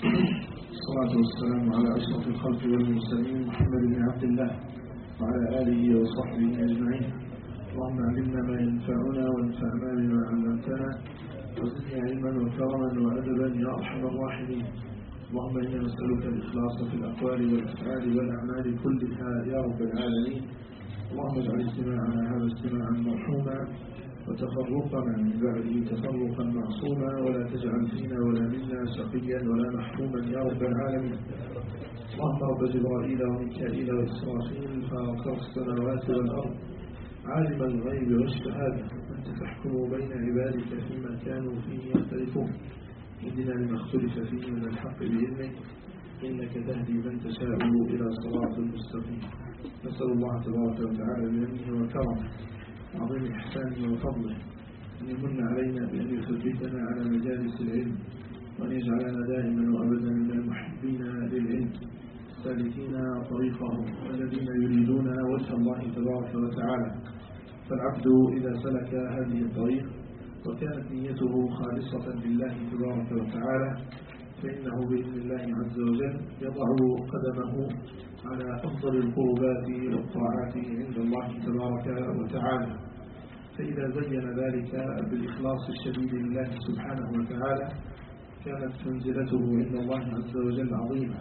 الصلاة والسلام على أشرف الخلق والمرسلين محمد بن عبد الله وعلى آله وصحبه أجمعين. اللهم علمنا ما ينفعنا وانفعنا بما علمتنا وزدنا علما وكرما وأدبا يا أرحم الراحمين. اللهم إنا نسألك الإخلاص في الأقوال والأفعال والأعمال كلها يا رب العالمين. اللهم اجعل اجتماعنا هذا اجتماعا مرحوما وتفرقنا من بعده تفرقا معصوما، ولا تجعل فينا ولا منا شقيا ولا محروما يا رب العالمين. اللهم رب جبرائيل وميكائيل وإسرافيل فاطر السماوات والأرض عالم الغيب والشهادة، أنت تحكم بين عبادك فيما كانوا فيه يختلفون، اهدنا لما اختلف فيه من الحق بإذنك إنك تهدي من تشاء إلى صراط المستقيم. نسأل الله تبارك وتعالى بمنه وكرمه عظيم إحسانه وفضله أن يمن علينا بأن يثبتنا على مجالس العلم، وأن يجعلنا دائما وأبدا من المحبين للعلم سالكين طريقهم الذين يريدون وجه الله تبارك وتعالى. فالعبد إذا سلك هذه الطريق وكانت نيته خالصة لله تبارك وتعالى فإنه بإذن الله عز وجل يضع قدمه على أفضل القربات والطاعات عند الله تبارك وتعالى. فإذا زين ذلك بالإخلاص الشديد لله سبحانه وتعالى كانت منزلته عند الله عز وجل عظيمة،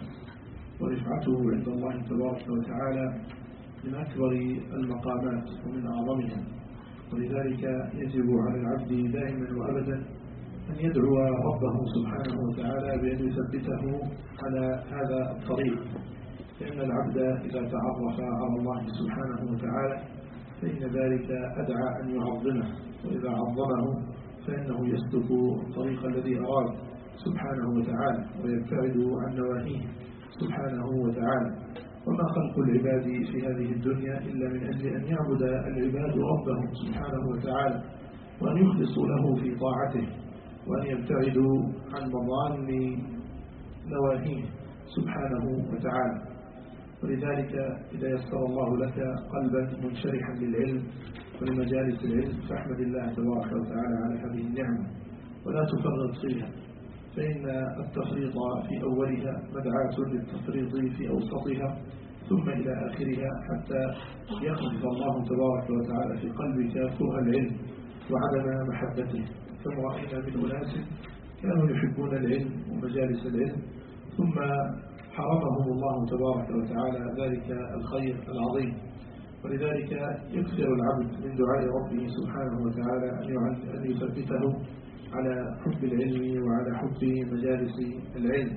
ورفعته عند الله تبارك وتعالى من أكبر المقامات ومن أعظمها. ولذلك يجب على العبد دائما وأبدا أن يدعو ربه سبحانه وتعالى بأن يثبته على هذا الطريق، لأن العبد إذا تعرف على الله سبحانه وتعالى فإن ذلك أدعى أن يعظمه، وإذا عظمه فإنه يسلك الطريق الذي أراد سبحانه وتعالى ويبتعد عن نواهيه سبحانه وتعالى. وما خلق العباد في هذه الدنيا إلا من أجل أن يعبد العباد ربهم سبحانه وتعالى، وأن يخلصوا له في طاعته، وأن يبتعدوا عن مظان نواهيه سبحانه وتعالى. ولذلك إذا يسر الله لك قلبا منشرحا للعلم ولمجالس العلم فاحمد الله تبارك وتعالى على هذه النعمة ولا تفرط فيها، فإن التفريط في أولها مدعاة للتفريط في أوسطها ثم إلى آخرها، حتى يخلف الله تبارك وتعالى في قلبك كره العلم وعدم محبته. كما رأينا من أناس كانوا يحبون العلم ومجالس العلم ثم حرمهم الله تبارك وتعالى ذلك الخير العظيم. ولذلك يكثر العبد من دعاء ربه سبحانه وتعالى أن يثبته على حب العلم وعلى حب مجالس العلم.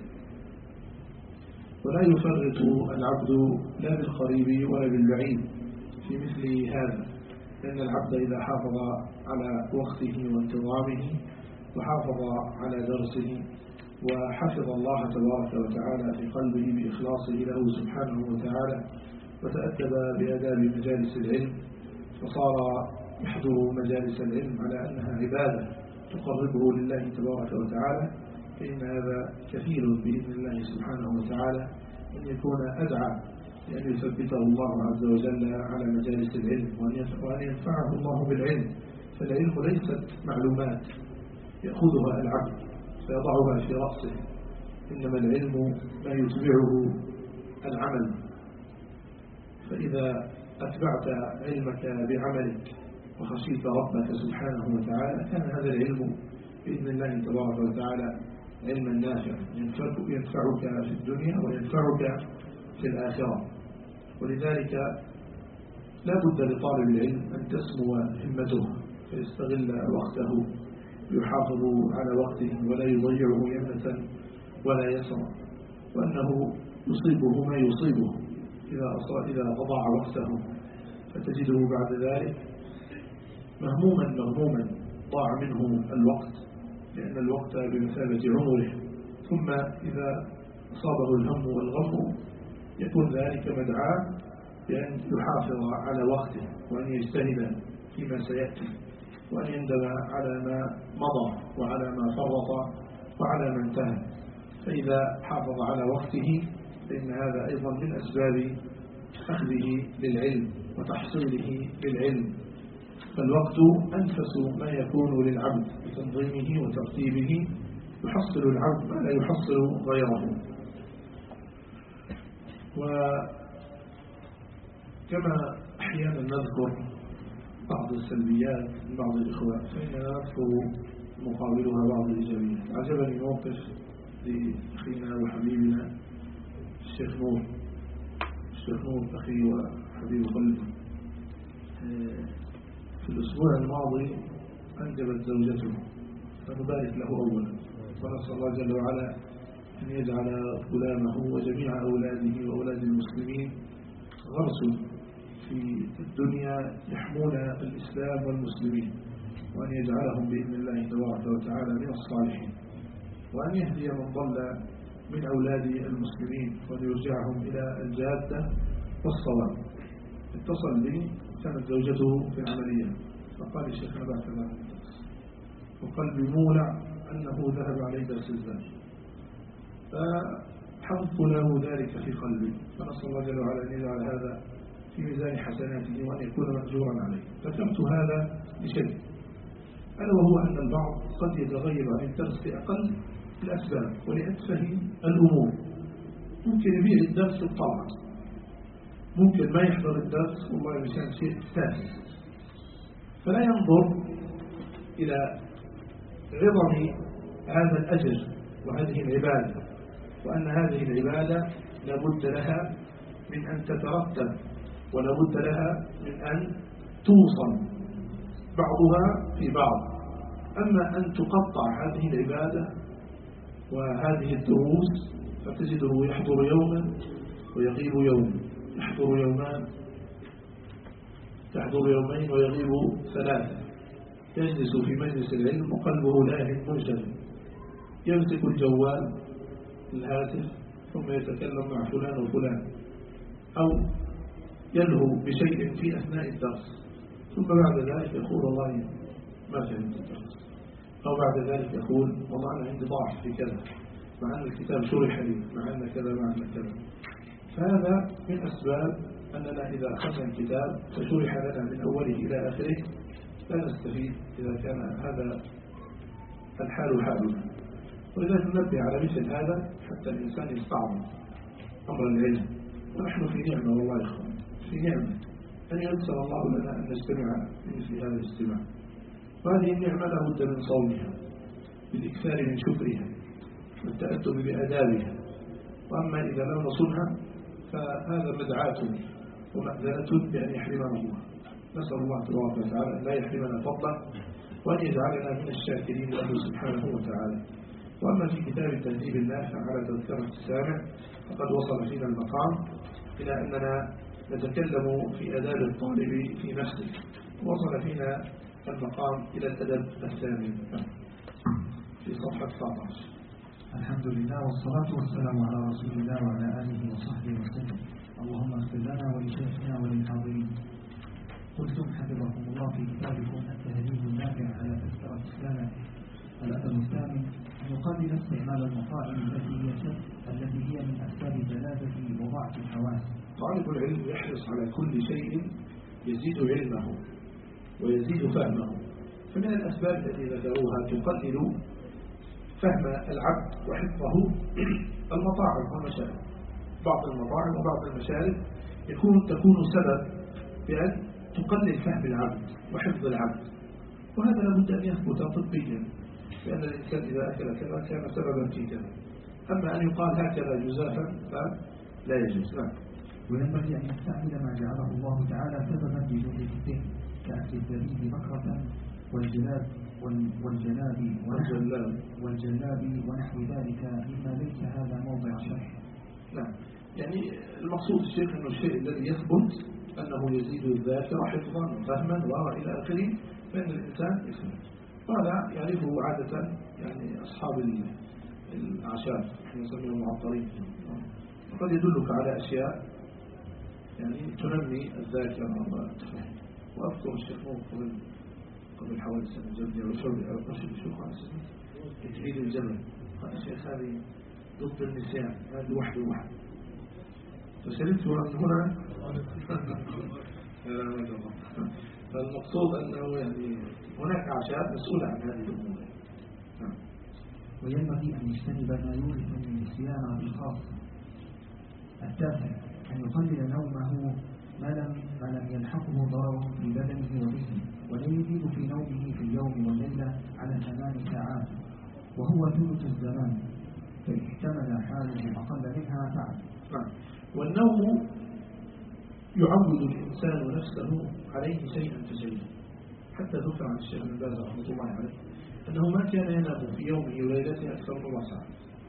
ولا يفرط العبد لا بالقريب ولا بالبعيد في مثل هذا، لأن العبد إذا حافظ على وقته وانتظامه وحافظ على درسه وحفظ الله تبارك وتعالى في قلبه بإخلاصه له سبحانه وتعالى وتأدب بآداب مجالس العلم وصار يحضر مجالس العلم على أنها عبادة تقربه لله تبارك وتعالى، فإن هذا كفيل بإذن الله سبحانه وتعالى أن يكون أدعى لأن يثبته الله عز وجل على مجالس العلم وأن ينفعه الله بالعلم. فالعلم ليست معلومات يأخذها العبد فيضعها في رأسه، إنما العلم ما يتبعه العمل. فإذا أتبعت علمك بعملك وخشيت ربك سبحانه وتعالى كان هذا العلم بإذن الله تبارك وتعالى علما نافعا ينفعك في الدنيا وينفعك في الآخرة. ولذلك لا بد لطالب العلم أن تسمو همته فيستغل وقته يحافظ على وقته ولا يضيعه يمنة ولا يسرا، وأنه يصيبه ما يصيبه إذا أضاع وقته، فتجده بعد ذلك مغموما ضاع منه الوقت، لأن الوقت بمثابة عمره. ثم إذا أصابه الهم والغم يكون ذلك مدعاة بأن يحافظ على وقته وأن يجتهد فيما سيأتي وأن يندم على ما مضى وعلى ما فرط وعلى ما انتهى. فإذا حافظ على وقته فإن هذا أيضا من أسباب أخذه للعلم وتحصيله للعلم. فالوقت أنفس ما يكون للعبد بتنظيمه وترتيبه يحصل العبد ما لا يحصل غيره. وكما أحيانا نذكر بعض السلبيات من بعض الإخوة فإننا نذكر مقابلها بعض الإيجابيات. عجبني موقف لأخينا وحبيبنا الشيخ نور أخي وحبيب قلبي. في الأسبوع الماضي أنجبت زوجته، فنبارك له أولا، ونسأل الله جل وعلا أن يجعل غلامه وجميع أولاده وأولاد المسلمين غرس في الدنيا يحمون الإسلام والمسلمين، وأن يجعلهم بإذن الله تبارك وتعالى من الصالحين، وأن يهدي من ضل من أولاد المسلمين وأن يرجعهم إلى الجادة والصواب. اتصل لي، كانت زوجته في العملية، فقال الشيخ أنا بعث الله وقلبي مولع أنه ذهب عليه درس الزاد، فحفظت له ذلك في قلبي، فنسأل الله جل وعلا أن يجعل هذا في ميزان حسناته وأن يكون مأجورا عليه. ذكرت هذا لشيء، ألا وهو أن البعض قد يتغير عن الدرس لأقل الأسباب ولأتفه الأمور. ممكن يبيع الدرس الطبع، ممكن ما يحضر الدرس والله مشان شيء ثاني، فلا ينظر إلى عظم هذا الأجر وهذه العبادة، وأن هذه العبادة لابد لها من أن تترتب ولابد لها من أن توصل بعضها في بعض. أما أن تقطع هذه العبادة وهذه الدروس فتجده يحضر يوما ويغيب يوم، يحضر يومان، يحضر يومين ويغيب ثلاثة، يجلس في مجلس العلم وقلبه لاهٍ منشغل، يمسك الجوال الهاتف ثم يتكلم مع فلان وفلان، أو يلهو بشيء في أثناء الدرس، ثم بعد ذلك يقول والله ما فهمت الدرس، أو بعد ذلك يقول والله أنا عندي ضعف في كذا، مع أن الكتاب شرح لي، مع أن كذا مع أن كذا. فهذا من أسباب أننا إذا أخذنا الكتاب فشرح لنا من أوله إلى آخره لا نستفيد إذا كان هذا الحال حالنا. ولذلك ننبه على مثل هذا حتى الإنسان يستعظم أمر العلم، ونحن في نعمة والله يا إخوان، في نعمة أن ييسر الله لنا أن نجتمع مثل هذا الاجتماع، وهذه النعمة لابد من صونها بالإكثار من شكرها والتأدب بآدابها، وأما إذا لم نصنها فهذا مدعاة ومأذنة بأن يحرمنا الله. نسأل الله تبارك وتعالى أن لا يحرمنا فضله وأن يجعلنا من الشاكرين له سبحانه وتعالى. وأما في كتاب تهذيب النافع على تذكرة السامع فقد وصل فينا المقام إلى أننا نتكلم في آداب الطالب في نفسه، وصل فينا المقام إلى الأدب الثامن في صفحة 19. الحمد لله والصلاة والسلام على رسول الله وعلى آله وصحبه وسلم. اللهم اغفر لنا ولشيخنا وللحاضرين. قلتم حفظكم الله في كتابكم التهذيب النافع على تذكرة السامع الأدب الثامن أن يقابل استعمال المطاعم التي هي من أسباب الجلادة وضعف الحواس. طالب العلم يحرص على كل شيء يزيد علمه ويزيد فهمه، فمن الأسباب التي ذكروها تقلل فهم العبد وحفظه المطاعم والمشارب. بعض المطاعم وبعض المشارب تكون سبب بأن تقلل فهم العبد وحفظ العبد، وهذا لابد أن يثبت طبيا، لأن الإنسان إذا أكل كذا كان سببا في كذا. أما أن يقال هكذا جزافا فلا يجوز. وينبغي أن يستعمل ما جعله الله تعالى سببا لجود الذهن كأكل الزبيب بكرة والجلاب ونحو ذلك مما ليس هذا موضع شرح. نعم، يعني المقصود الشيخ أنه الشيء الذي يثبت أنه يزيد الذاكرة حفظا وفهما وإلى آخره فإن الإنسان يفهم. وهذا يعرفه عادة يعني أصحاب الأعشاب نسميهم معطرين، وقد يدلك على أشياء يعني تنمي الذاكرة والتفهم. وأذكر الشيخ قبل حوالي سنة جدية ورشد الشيخ عن سنة تجهيد الجبل، قال الشيخ هذه ضد النسيان، هذه واحدة فسألته عن هنا فالمقصود أنه يعني هناك أعشاب مسؤولة عن هذه الأمور. وينبغي أن يجتنب ما يورث من النسيان بالخاص. 9 أن يقلل نومه ما لم يلحقه ضرر في بدنه وذهنه، ولا يزيد في نومه في اليوم والليلة على 8 ساعات، وهو ثلث الزمان، فإن احتمل حاله أقل منها فعل. والنوم يعود الإنسان نفسه عليه شيئا فشيئا، حتى ذكر عن الشيخ بن باز رحمه الله عليه أنه ما كان ينام في يومه وليلته أكثر من 4 ساعات،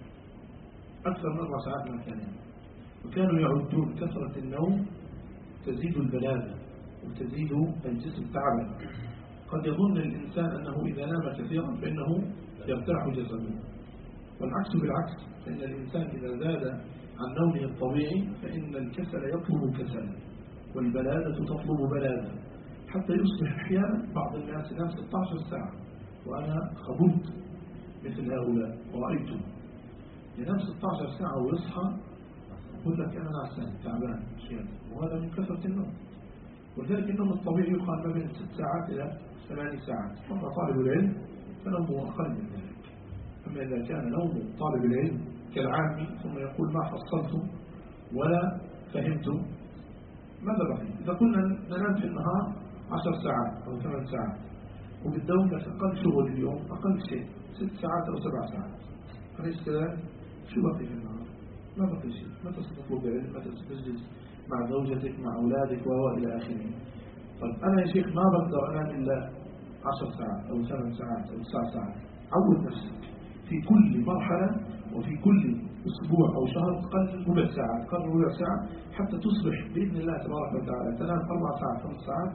أكثر من 4 ساعات ما كان ينام. وكانوا يعدون كثرة النوم تزيد البلادة وتزيد الجسم تعبا. قد يظن الإنسان أنه إذا نام كثيرا فإنه يرتاح جسده، والعكس بالعكس، فإن الإنسان إذا زاد عن نومه الطبيعي فإن الكسل يطلب كسلا والبلادة تطلب بلادة، حتى يصبح أحيانا بعض الناس ينام 16 ساعة، وأنا خبرت مثل هؤلاء ورأيته ينام 16 ساعة ويصحى يقول لك أنا نعسان تعبان شيئا، وهذا من كثرة النوم. ولذلك النوم الطبيعي يقال ما بين 6 ساعات إلى 8 ساعات، أما طالب العلم فنومه أقل من ذلك. أما إذا كان نوم طالب العلم كالعامي ثم يقول ما حصلت ولا فهمت، ماذا بقي؟ إذا كنا ننام في النهار 10 ساعات أو 8 ساعات وبالدوم أقل شغل اليوم أقل شيء 6 ساعات أو 7 ساعات، أليس كذلك؟ شو بقي في النهار؟ ما بقي شيء. متى ستطلب العلم؟ متى ستجلس مع زوجتك مع أولادك وإلى آخره؟ طيب أنا يا شيخ ما بقدر أنام إلا 10 ساعات أو 8 ساعات أو 9 ساعات. عود نفسك في كل مرحلة وفي كل أسبوع أو شهر تقلل ربع ساعة، تقلل ربع ساعة حتى تصبح بإذن الله تبارك وتعالى تنام 4 ساعات 5 ساعات،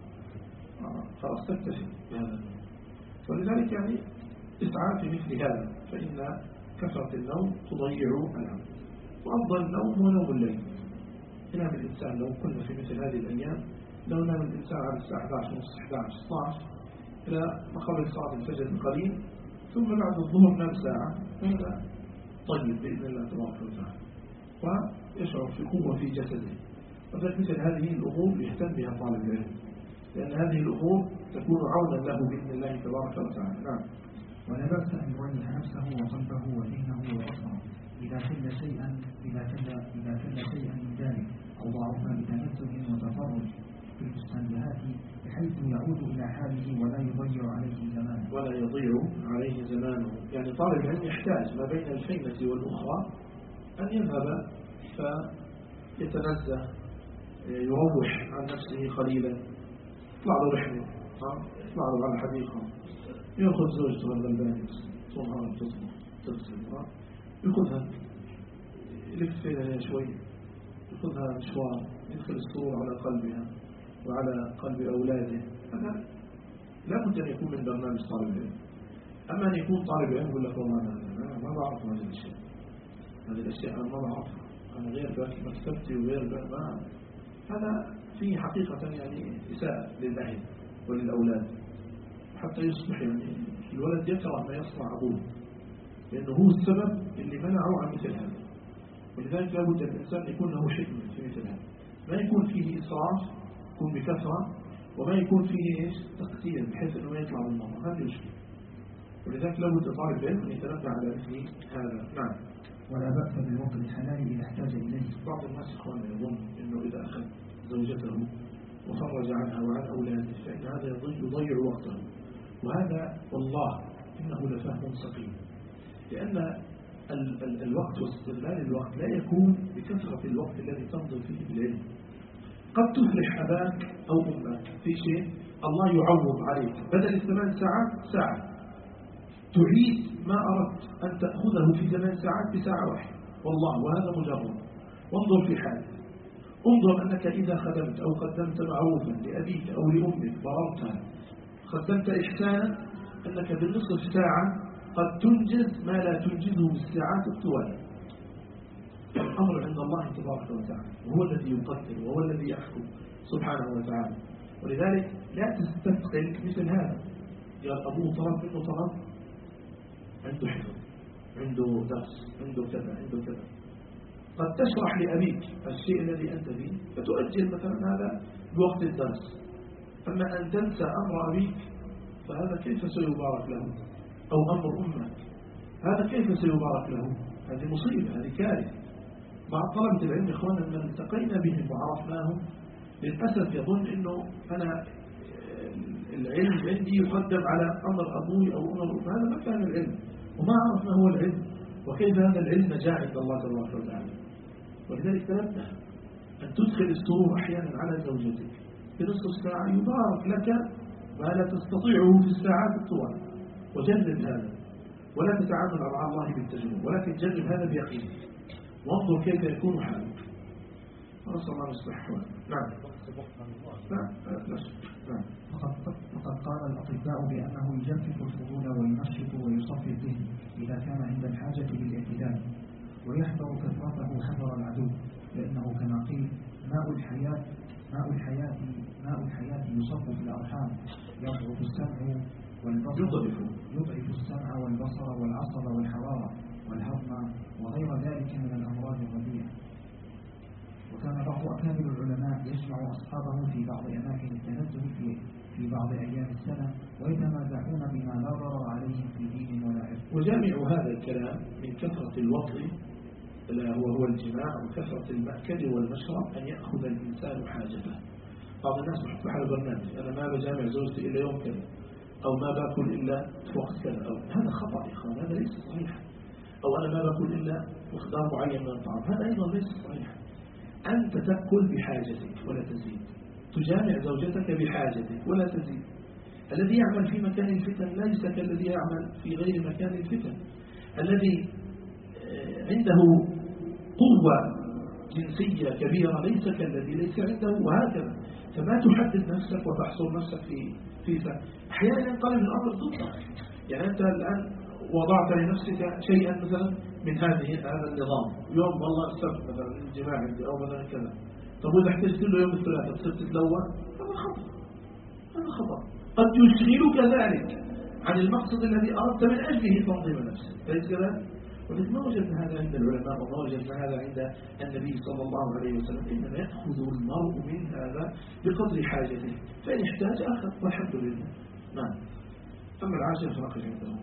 خلاص تكتفي بهذا. ولذلك يعني اسعى في مثل هذا، فإن كثرة النوم تضيع العمل. وأفضل النوم هو نوم الليل. ينام الإنسان لو كنا في مثل هذه الأيام، لو نام الإنسان على الساعة 11 ونص 11 12 إلى ما قبل صلاة الفجر بقليل، ثم بعد الظهر نام ساعة، هذا طيب بإذن الله تبارك وتعالى، ويشعر في قوة في جسده. وذلك مثل هذه الأمور يهتم بها طالب العلم، لأن هذه الأمور تكون عونا له بإذن الله تبارك وتعالى. نعم. ولا بأس أن يولي نفسه وقلبه وذهنه وبصره إذا كل شيئا من ذلك، أو ضعف بتنزه وتفرج في المستنزهات بحيث يعود إلى حاله ولا يضيع عليه زمانه. يعني طالب العلم يحتاج ما بين الفينة والأخرى أن يذهب فيتنزه، يروح عن نفسه قليلا، يطلع له رحلة، يطلع له على الحديقة، يأخذ زوجته الغلبانة صنعها تغسل، يأخذها يلف فيها شوي، يأخذها مشوار، يدخل السرور على قلبها وعلى قلب أولاده. هذا لا بد أن يكون من برنامج طالب العلم. أما أن يكون طالب العلم يقول لك والله أنا ما بعرف هذه الأشياء، أنا ما بعرفها، أنا غير مكتبتي وغير ما، هذا فيه حقيقة يعني إساءة للأهل وللأولاد، حتى يصبح يعني الولد يكره ما يصنع أبوه، لأنه هو السبب اللي منعه عن مثل هذا. ولذلك لابد الإنسان يكون له حكمة في مثل هذا، ما يكون فيه إسراف، يكون بكثرة، وما يكون فيه تقتير بحيث أنه ما يطلع من المرة، هذا يشكل. ولذلك لابد طالب العلم أن يتنبه على مثل هذا. نعم. ولا بأس بالوقت الحلال إذا احتاج إليه. بعض الناس إخوانا يظن أنه إذا أخذ زوجته وفرج عنها وعن أولاده فإن هذا يضيع وقته، وهذا والله إنه لفهم سقيم، لأن الوقت واستغلال الوقت لا يكون بكثرة الوقت الذي تمضي فيه بالعلم. قد تفلح أباك أو أمك في شيء الله يعوض عليك، بدل 8 ساعات ساعة، تعيد ما أردت أن تأخذه في 8 ساعات بساعة واحدة، والله وهذا مجرد. وانظر في حالك، انظر أنك إذا خدمت أو قدمت معروفا لأبيك أو لأمك بررتها، قدمت إحسانا، أنك بالنصف ساعة قد تنجز ما لا تنجزه بالساعات الطوال. الأمر عند الله تبارك وتعالى، وهو الذي يقدر وهو الذي يحكم سبحانه وتعالى. ولذلك لا تستثقل مثل هذا. قال أبوه طلب منه طلب، عنده حفظ، عنده درس، عنده كذا، عنده كذا، قد تشرح لأبيك الشيء الذي أنت فيه فتؤجل مثلا هذا بوقت الدرس. أما أن تنسى أمر أبيك فهذا كيف سيبارك له، أو أمر أمك. هذا كيف سيبارك له؟ هذه مصيبة، هذه كارثة. مع طلبة العلم إخوانا من التقينا بهم وعرفناهم للأسف يظن أنه أنا العلم عندي يقدم على أمر أبوي أو أمر أمي. هذا ما كان العلم، وما عرف ما هو العلم وكيف هذا العلم نجاح عند الله تبارك وتعالى. ولذلك تنبه أن تدخل السرور أحيانا على زوجتك في نصف ساعة يبارك لك ما لا تستطيعه في الساعات الطوال. وجرب هذا، ولا تتعامل مع الله بالتجربة، ولكن جرب هذا بيقين وانظر كيف يكون حالك. نسأل الله يصلح حالك. نعم. نعم. وقد قال الأطباء بأنه يجفف الفضول وينشط ويصفي الذهن إذا كان عند الحاجة للاعتدال، ويحذر كثرته حذر العدو، لأنه كما قيل ماء الحياة يصب في الأرحام، يضعف السمع والبصر، يضعف السمع والبصر والعصب والحرارة والهضم وغير ذلك من الأمراض الرديئة. وكان بعض أكابر العلماء يجمع أصحابه في بعض أماكن التنزه في بعض أيام السنة ويتنازعون بما لا ضرر عليهم في دين ولا علم. وجامع هذا الكلام من كثرة الوطء هو الجماع وكثرة المأكل والمشرب أن يأخذ الإنسان حاجته. بعض الناس يحط على برنامج أنا ما بجامع زوجتي إلا يوم كذا، أو ما باكل إلا في وقت كذا، أو هذا خطأ يا إخوان، هذا ليس صحيح. أو أنا ما باكل إلا مقدار معين من الطعام، هذا أيضا ليس صحيح. أنت تأكل بحاجتك ولا تزيد، تجامع زوجتك بحاجتك ولا تزيد. الذي يعمل في مكان الفتن ليس كالذي يعمل في غير مكان الفتن. الذي عنده قوة جنسية كبيرة ليس كالذي ليس عنده، وهكذا. فما تحدد نفسك وتحصر نفسك في أحيانا ينقلب الأمر ضدك. يعني أنت الآن وضعت لنفسك شيئا مثلا من هذا النظام، يوم والله السبت مثلا الجماع عندي أو مثلا كذا، طب وإذا احتجت له يوم الثلاثاء تصير تتلوى، هذا خطأ. قد يشغلك ذلك عن المقصد الذي أردت من أجله تنظيم نفسك، ليس كذا؟ ولكن ما وجدنا هذا عند العلماء وما وجدنا هذا عند النبي صلى الله عليه وسلم. إنما يأخذ المرء من هذا بقدر حاجته، فإن احتاج أخذ والحمد لله. نعم. أما العاشر فنقل عندهم.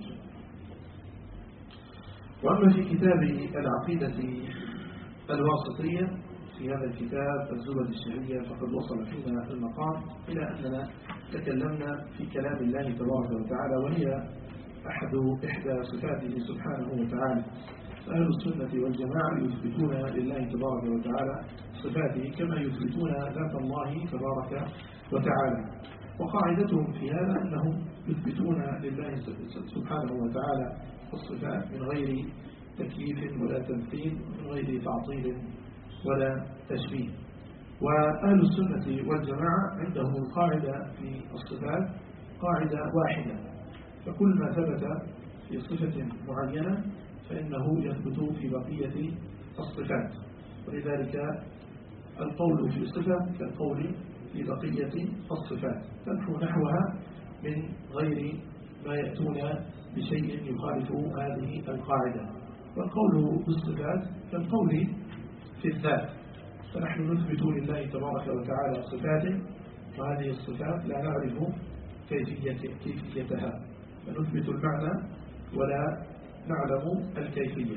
وأما في كتاب العقيدة الواسطية في هذا الكتاب الزبد الشهية فقد وصل فينا المقام إلى أننا تكلمنا في كلام الله تبارك وتعالى، وهي إحدى صفاته سبحانه وتعالى. أهل السنة والجماعة يثبتون لله تبارك وتعالى صفاته كما يثبتون ذات الله تبارك وتعالى. وقاعدتهم في هذا أنهم يثبتون لله سبحانه وتعالى الصفات من غير تكييف ولا تمثيل، من غير تعطيل ولا تشبيه. وأهل السنة والجماعة عندهم القاعدة في الصفات قاعدة واحدة، فكل ما ثبت في صفة معينة فإنه يثبت في بقية الصفات. ولذلك القول في صفة كالقول في بقية الصفات، تنحو نحوها من غير ما يأتون بشيء يخالف هذه القاعدة. والقول بالصفات كالقول في الذات، فنحن نثبت لله تبارك وتعالى صفاته، وهذه الصفات لا نعرف كيفيتها، فنثبت المعنى ولا نعلم الكيفية.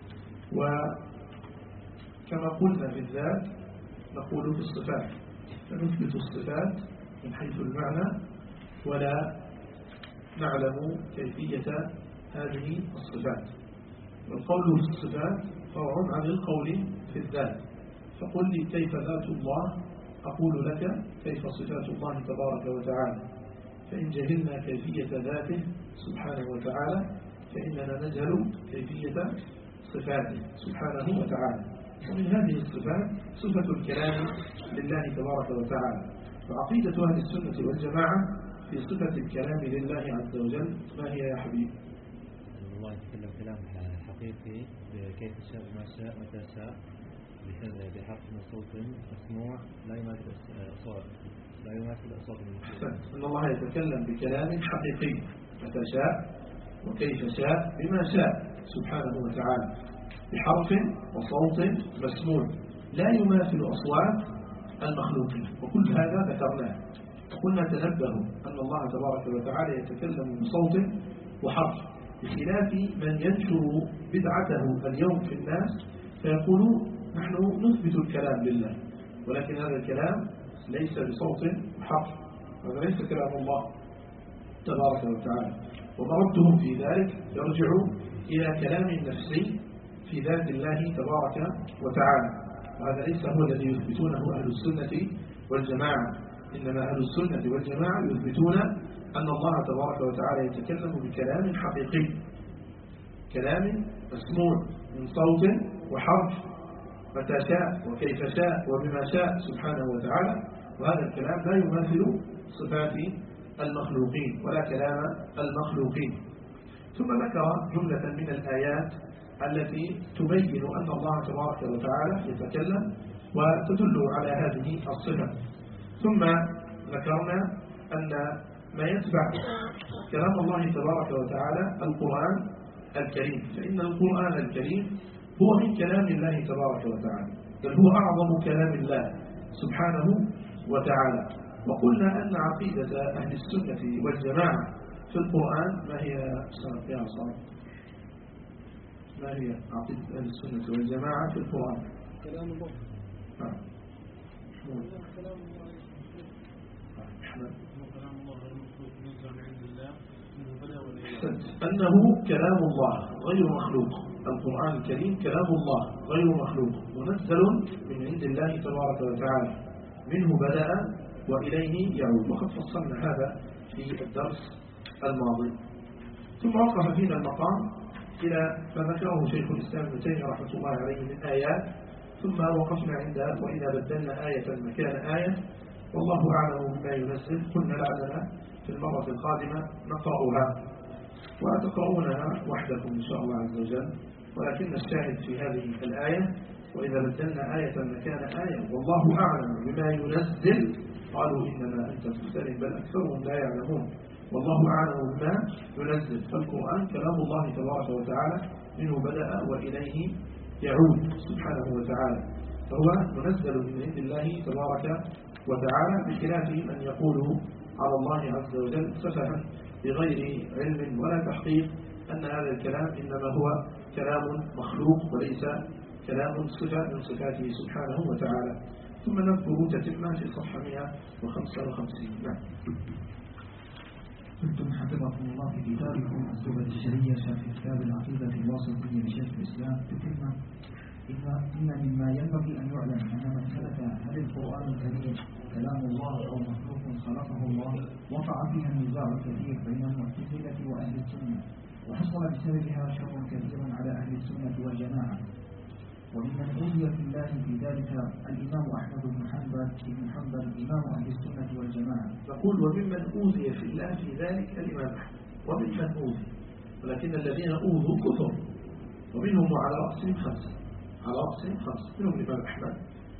وكما قلنا في الذات نقول في الصفات، فنثبت الصفات من حيث المعنى ولا نعلم كيفية هذه الصفات. والقول في الصفات فرع عن القول في الذات. فقل لي كيف ذات الله، أقول لك كيف صفات الله تبارك وتعالى. فإن جهلنا كيفية ذاته سبحانه وتعالى فإننا نجهل كيفية صفاته سبحانه وتعالى. ومن هذه الصفات صفة الكلام لله تبارك وتعالى. وعقيدة أهل السنة والجماعة في صفة الكلام لله عز وجل ما هي يا حبيب؟ الله يتكلم كلام حقيقي كيف شاء ما شاء متى شاء بحرف من صوت مسموع لا يماثل أصوات أن الله يتكلم بكلام حقيقي متى شاء وكيف شاء بما شاء سبحانه وتعالى، بحرف وصوت مسموع لا يماثل أصوات المخلوقين. وكل هذا ذكرناه وقلنا تنبهوا أن الله تبارك وتعالى يتكلم بصوت وحرف، بخلاف من ينشر بدعته اليوم في الناس فيقول نحن نثبت الكلام لله، ولكن هذا الكلام ليس بصوت حق، هذا ليس كلام الله تبارك وتعالى. ومردهم في ذلك يرجع إلى كلام نفسي في ذات الله تبارك وتعالى، وهذا ليس هو الذي يثبتونه أهل السنة والجماعة. إنما أهل السنة والجماعة يثبتون أن الله تبارك وتعالى يتكلم بكلام حقيقي، كلام مسموع من صوت وحرف متى شاء وكيف شاء وبما شاء سبحانه وتعالى، وهذا الكلام لا يماثل صفات المخلوقين ولا كلام المخلوقين. ثم ذكر جملة من الآيات التي تبين أن الله تبارك وتعالى يتكلم وتدل على هذه الصفة. ثم ذكرنا أن ما يتبع كلام الله تبارك وتعالى القرآن الكريم، فإن القرآن الكريم هو من كلام الله تبارك وتعالى، بل هو أعظم كلام الله سبحانه وتعالى. وقلنا أن عقيدة أهل السنة والجماعة في القرآن ما هي يا صار؟ ما هي عقيدة أهل السنة والجماعة في القرآن؟ كلام الله. كلام الله. أنه كلام الله غير مخلوق. القرآن الكريم كلام الله غير مخلوق، منزل من عند الله تبارك وتعالى، منه بدأ وإليه يعود، وقد فصلنا هذا في الدرس الماضي. ثم وقف فينا المقام إلى فذكره شيخ الإسلام ابن تيمية رحمة الله عليه من آيات، ثم وقفنا عند وإذا بدلنا آية مكان آية والله أعلم بما ينزل. قلنا لعلنا في المرة القادمة نقرأها وتقرؤونها وحدكم إن شاء الله عز وجل، ولكن الشاهد في هذه الآية وإذا بدلنا آية مكان آية والله أعلم بما ينزل قالوا إنما أنت مفتر بل أكثرهم لا يعلمون. والله أعلم بما ينزل، فالقرآن كلام الله تبارك وتعالى، منه بدأ وإليه يعود سبحانه وتعالى، فهو منزل من عند الله تبارك وتعالى، بخلاف من يقول على الله عز وجل سفها بغير علم ولا تحقيق أن هذا الكلام إنما هو كلام مخلوق وليس كلام صفة من صفاته سبحانه وتعالى. ثم نذكر تتمة في صفحة 155. نعم. كنتم حفظكم الله في كتابكم الزبد الشرية في كتاب العقيدة الواسطية لشيخ الإسلام تتمة إن مما ينبغي أن يعلم أن مسألة هل القرآن الكريم كلام الله أو مخلوق خلقه الله وقع فيها النزاع الكثير بين المعتزلة وأهل السنة، وحصل بسببها شر كثير على أهل السنة والجماعة. وممن أوذي في الله في ذلك الإمام أحمد بن حنبل إمام أهل السنة والجماعة. نقول وممن أوذي في الله في ذلك الإمام أحمد، وممن أوذي، ولكن الذين أوذوا كثر، ومنهم على رأسهم خمسة، على رأسهم خمسة، منهم الإمام أحمد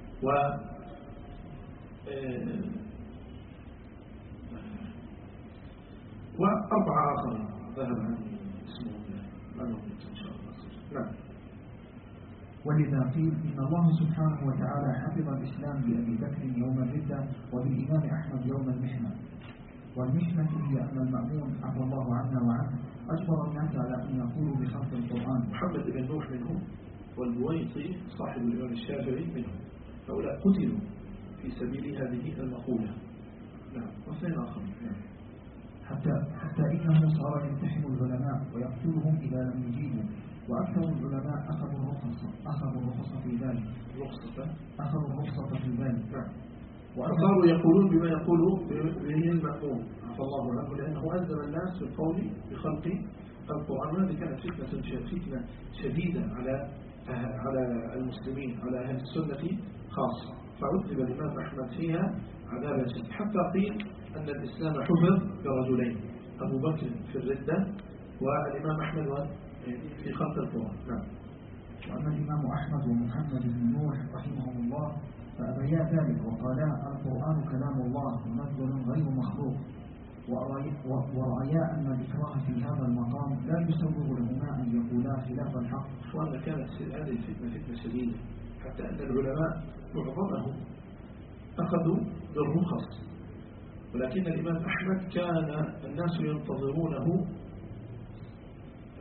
وأربعة آخرين ذهب عن اسمهم إن شاء الله. نعم. ولذا قيل إن الله سبحانه وتعالى حفظ الإسلام بأبي بكر يوم الردة وبالإمام أحمد يوم المحنة. والمحنة هي أن المأمون عفى الله عنا وعنه أجبر الناس على أن يقولوا بخلق القرآن. محمد بن نوح منهم، والبويطي صاحب الإمام الشافعي منهم، هؤلاء قتلوا في سبيل هذه المقولة. نعم. واثنين آخرين. نعم. حتى إنه صار يمتحن العلماء ويقتلهم إذا لم يجيبوا، وأكثر العلماء أخذوا الرخصة في ذلك. أخذوا الرخصة في ذلك. وصاروا يقولون بما يقول به المأمون عفى الله عنه، لأنه ألزم الناس في القول بخلق القرآن. هذه كانت فتنة شديدة على المسلمين، على أهل السنة خاصة، فعذب الإمام أحمد فيها عذابا شديدا، حتى قيل أن الإسلام حفظ برجلين، أبو بكر في الردة والإمام أحمد في خلق القرآن. نعم. وأما الإمام أحمد ومحمد بن نوح رحمهم الله فأبيا ذلك وقالا القرآن كلام الله منزل غير مخلوق، ورأيا أن الإكراه في هذا المقام لا يسوغ لهما أن يقولا خلاف الحق. وأن كانت هذه الفتنة فتنة شديدة، حتى أن العلماء معظمهم أخذوا بالرخص، ولكن الإمام أحمد كان الناس ينتظرونه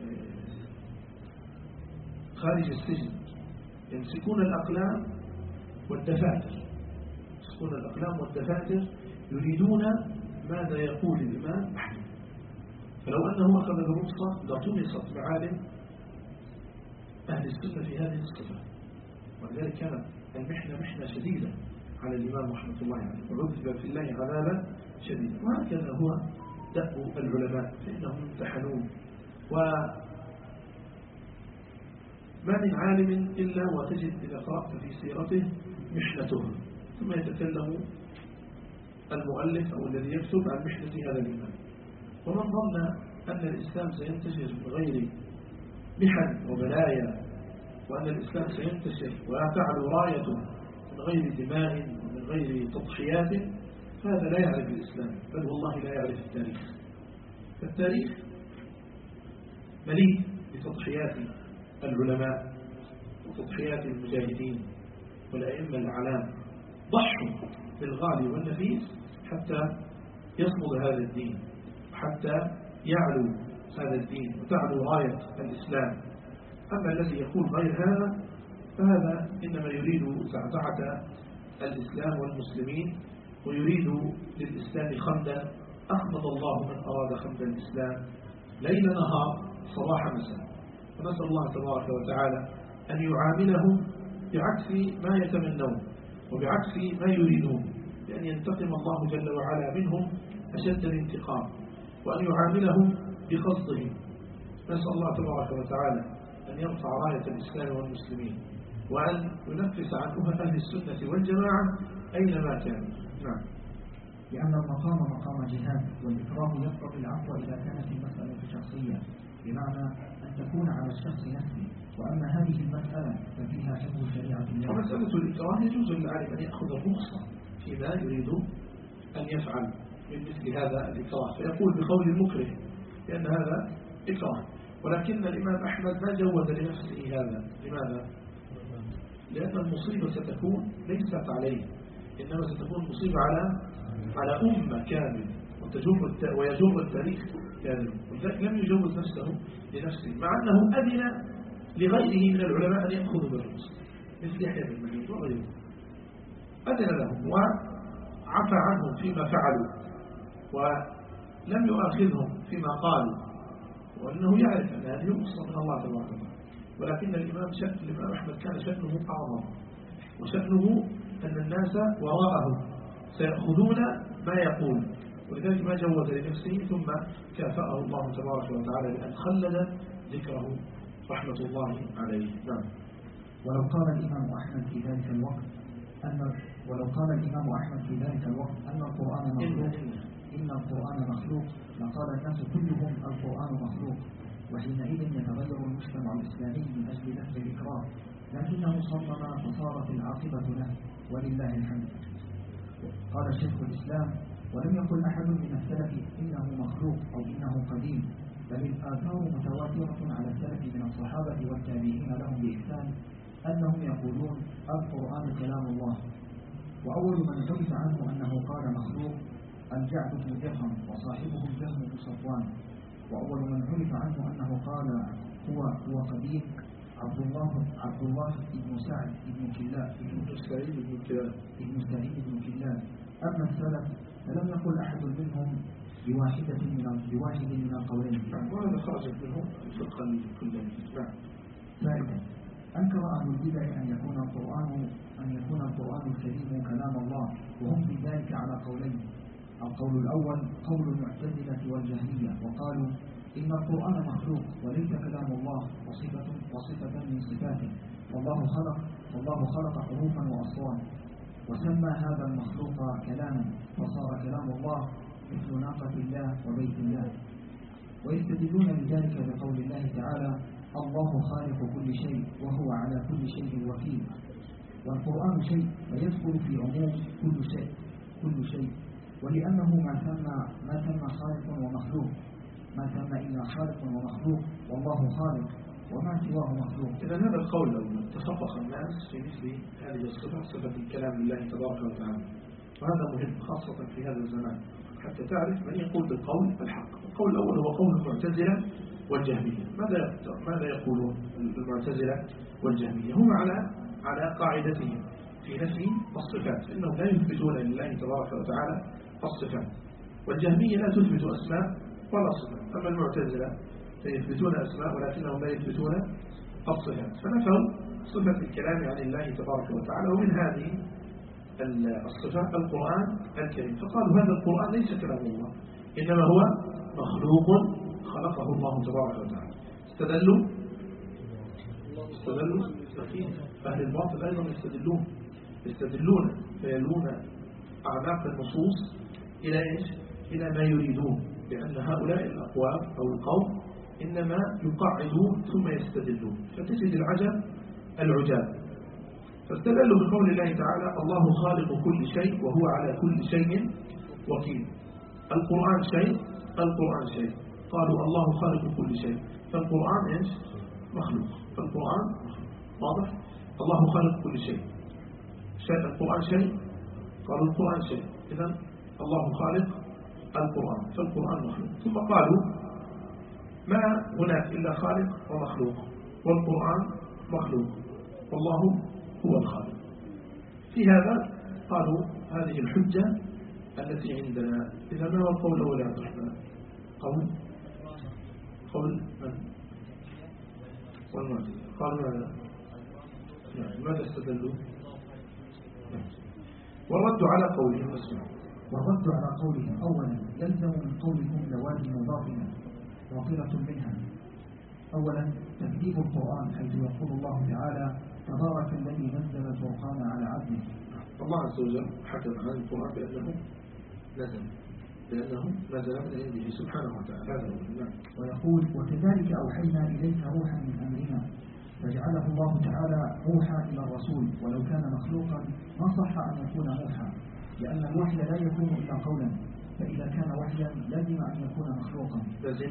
خارج السجن يمسكون الأقلام والدفاتر، يمسكون الأقلام والدفاتر يريدون ماذا يقول الإمام أحمد. فلو أنه أخذ الرخصة لطمست معالم أهل السنة في هذه الصفة. ولذلك كانت المحنة محنة شديدة على الإمام رحمة الله عليه، وعذب في الله عذابا شديدا. وهكذا هو دأب العلماء، فإنهم امتحنون. وما من عالم إلا وتجد إذا قرأت في سيرته محنته، ثم يتكلم المؤلف أو الذي يكتب عن محنة هذا الإمام. ومن ظن أن الإسلام سينتشر من غير محن وبلايا، وأن الإسلام سينتشر ولا تعلو رايته من غير دماء ومن غير تضحيات، فهذا لا يعرف الإسلام، بل والله لا يعرف التاريخ. فالتاريخ مليء بتضحيات العلماء وتضحيات المجاهدين والأئمة الأعلام، ضحوا بالغالي والنفيس حتى يصمد هذا الدين، وحتى يعلو هذا الدين وتعلو راية الإسلام. أما الذي يقول غير هذا فهذا إنما يريد زعزعة الإسلام والمسلمين، ويريد للإسلام خمدا. أخمد الله من أراد خمد الإسلام ليل نهار صباح مساء. ونسأل الله تبارك وتعالى أن يعاملهم بعكس ما يتمنون وبعكس ما يريدون، بأن ينتقم الله جل وعلا منهم أشد الانتقام، وأن يعاملهم بقصدهم. نسأل الله تبارك وتعالى أن يرفع راية الإسلام والمسلمين، وأن ينفس عنها أهل السنة والجماعة أينما كانوا. نعم. لأن المقام مقام جهاد، والإكرام يقتضي العفو إذا كانت المسألة شخصية، بمعنى أن تكون على الشخص نفسه. وأما هذه المسألة ففيها حفظ شريعة الله. ومسألة الإكراه يجوز للعالم أن يأخذ الرخصة فيما يريد أن يفعل من مثل هذا الإكراه، فيقول بقول المكره لأن هذا إكراه. ولكن الإمام أحمد ما جوز لنفسه هذا. لماذا؟ لأن المصيبة ستكون ليست عليه، إنما ستكون مصيبة على أمة كامل، ويجر التاريخ كامل. ولذلك لم يجوز نفسه لنفسه، مع أنه أذن لغيره من العلماء أن يأخذوا بالرخصة مثل يحيى بن معين وغيره، أذن لهم وعفى عنهم فيما فعلوا ولم يؤاخذهم فيما قالوا، وأنه يعرف أن هذه رخصة من الله تبارك وتعالى. ولكن الإمام أحمد كان شأنه أعظم، وشأنه أن الناس وراءه سيأخذون ما يقول، ولذلك ما جوز لنفسه، ثم كافأه الله تبارك وتعالى بأن خلد ذكره رحمة الله عليه. نعم. ولو قال الإمام أحمد في ذلك الوقت أن القرآن مخلوق، إن القرآن مخلوق، لقال الناس كلهم القرآن مخلوق، وحينئذ يتغير المجتمع الإسلامي من أجل نفس الإكراه، لكنه صمم فصارت العاقبة له ولله الحمد. قال شيخ الإسلام: ولم يقل أحد من السلف إنه مخلوق أو إنه قديم، بل الآثار متواترة على السلف من الصحابة والتابعين لهم بإحسان أنهم يقولون القرآن كلام الله. وأول من عرف عنه أنه قال مخلوق الجعد بن درهم وصاحبه الجهم بن صفوان، وأول من عرف عنه أنه قال هو قديم عبد الله بن سعد بن كلاب بن كلاب. أما السلف فلم يقل أحد منهم بواحد من القولين، وهذا خرجت منهم الفقه الكلي. ثالثا، أنكر أهل البدع أن يكون القرآن الكريم كلام الله، وهم في ذلك على قولين: القول الأول قول المعتزلة والجهمية، وقالوا إن القرآن مخلوق وليس كلام الله وصفة من صفاته، والله خلق حروفا وأصوات، وسمى هذا المخلوق كلاما، فصار كلام الله مثل ناقة الله وبيت الله. ويستدلون بذلك بقول الله تعالى: الله خالق كل شيء وهو على كل شيء وكيل. والقرآن شيء فيدخل في عموم كل شيء، ولأنه ما ثم خالق ومخلوق، ما ثم إلا خالق ومخلوق، والله خالق وما سواه مخلوق. إذا هذا القول لو تفقه الناس في مثل هذه الصفة، صفة الكلام لله تبارك وتعالى، وهذا مهم خاصة في هذا الزمان حتى تعرف من يقول بالقول الحق. القول الأول هو قول المعتزلة والجهمية. ماذا يقولون المعتزلة والجهمية؟ هم على قاعدتهم في نفي الصفات، إنهم لا يثبتون لله تبارك وتعالى الصفات، والجهمية لا تثبت أسماء ولا صفات. أما المعتزلة فيثبتون أسماء ولكنهم لا يثبتون الصفات، فنفوا صفة الكلام عن الله تبارك وتعالى، ومن هذه الصفات القرآن الكريم، فقالوا هذا القرآن ليس كلام الله، إنما هو مخلوق خلقه الله تبارك وتعالى. استدلوا أكيد. أهل الباطل أيضا يستدلون فيلون أعناق النصوص إلى إيش؟ إلى ما يريدون، لأن هؤلاء الأقوام أو القوم إنما يقعدون ثم يستدلون، فتجد العجاب. فاستدلوا بقول الله تعالى الله خالق كل شيء وهو على كل شيء وكيل. القرآن شيء، قالوا الله خالق كل شيء، فالقرآن إيش؟ مخلوق. فالقرآن مخلوق، واضح؟ الله خالق كل شيء، القرآن شيء، قالوا القرآن شيء، إذن الله خالق القرآن، فالقرآن مخلوق. ثم قالوا ما هناك إلا خالق ومخلوق، والقرآن مخلوق، والله هو الخالق. في هذا قالوا هذه الحجة التي عندنا. إذا ما هو القول الأول يا عبد الرحمن؟ قول من؟ والمعتزلة قالوا ماذا؟ ماذا استدلوا؟ والرد على قولهم اسمعوا. والرد على قولهم أولا يلزم من قولكم لوازم باطلة منها. أولا تكذيب القرآن، حيث يقول الله تعالى تبارك الذي نزل الفرقان على عبده. الله عز وجل حكم عن القرآن بأنه نزل من عنده سبحانه وتعالى، هذا هو. ويقول وكذلك أوحينا إليك روحا من أمرنا، فجعله الله تعالى موحى إلى الرسول، ولو كان مخلوقا ما صح أن يكون موحى، لأن الوحي لا يكون إلا قولا، فإذا كان وحيا لازم أن يكون مخلوقا. لازم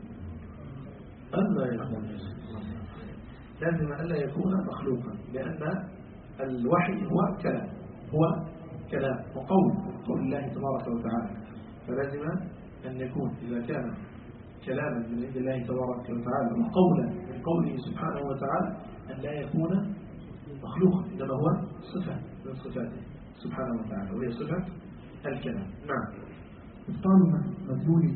ألا يكون مخلوقا، لأن الوحي هو كلام وقول الله تبارك وتعالى، فلازم أن يكون إذا كان كلاما من عند الله تبارك وتعالى وقولا من قوله سبحانه وتعالى أن لا يكون مخلوقا، إنما هو صفة من صفاته سبحانه وتعالى، وهي صفة الكلام. نعم. إبطال مدلول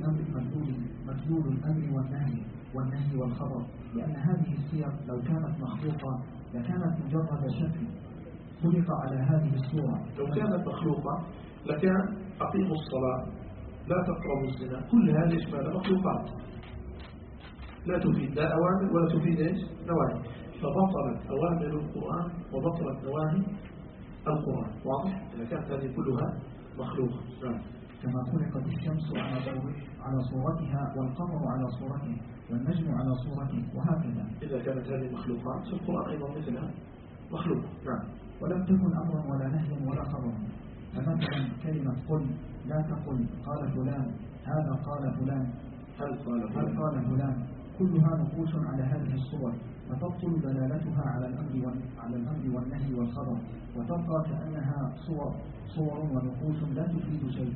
الأمر والنهي والخبر، لأن هذه السير لو كانت مخلوقة لكانت مجرد شكل خلق على هذه الصورة. لو كانت مخلوقة لكان أقيموا الصلاة، لا تقربوا الزنا، كل هذه إشمال مخلوقات لا تفيد لا أوامر ولا تفيد نواهي، فبطلت أوامر القرآن وبطلت نواهي القرآن. واضح؟ إذا كانت هذه كلها مخلوقة. نعم. كما خلقت الشمس على صورتها والقمر على صورته والنجم على صورته وهكذا. إذا كانت هذه مخلوقات فالقرآن أيضا مثلها مخلوق. نعم. ولم تكن أمرا ولا نهيا ولا خبرا. فمثلا كلمة قل، لا تقل قال فلان، هذا قال فلان، هل قال فلان، كلها نقوش على هذه الصور، فتبطل دلالتها على الأمر والنهي والخبر، وتبقى كأنها صور ونقوش لا تفيد شيء.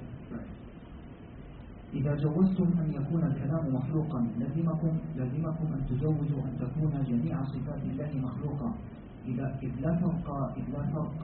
إذا جوزتم أن يكون الكلام مخلوقا لزمكم أن تجوزوا أن تكون جميع صفات الله مخلوقة، إذ لا فرق.